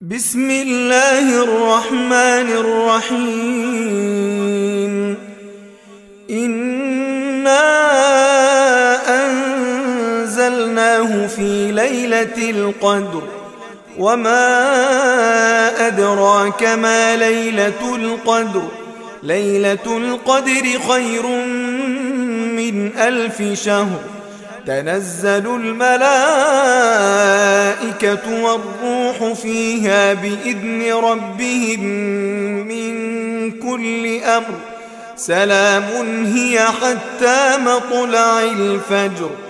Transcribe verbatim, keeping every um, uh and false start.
بسم الله الرحمن الرحيم. إنا أنزلناه في ليلة القدر وما أدراك ما ليلة القدر ليلة القدر خير من ألف شهر. تنزل الملائكة والروح فيها بإذن ربهم من كل أمر. سلام هي حتى مطلع الفجر.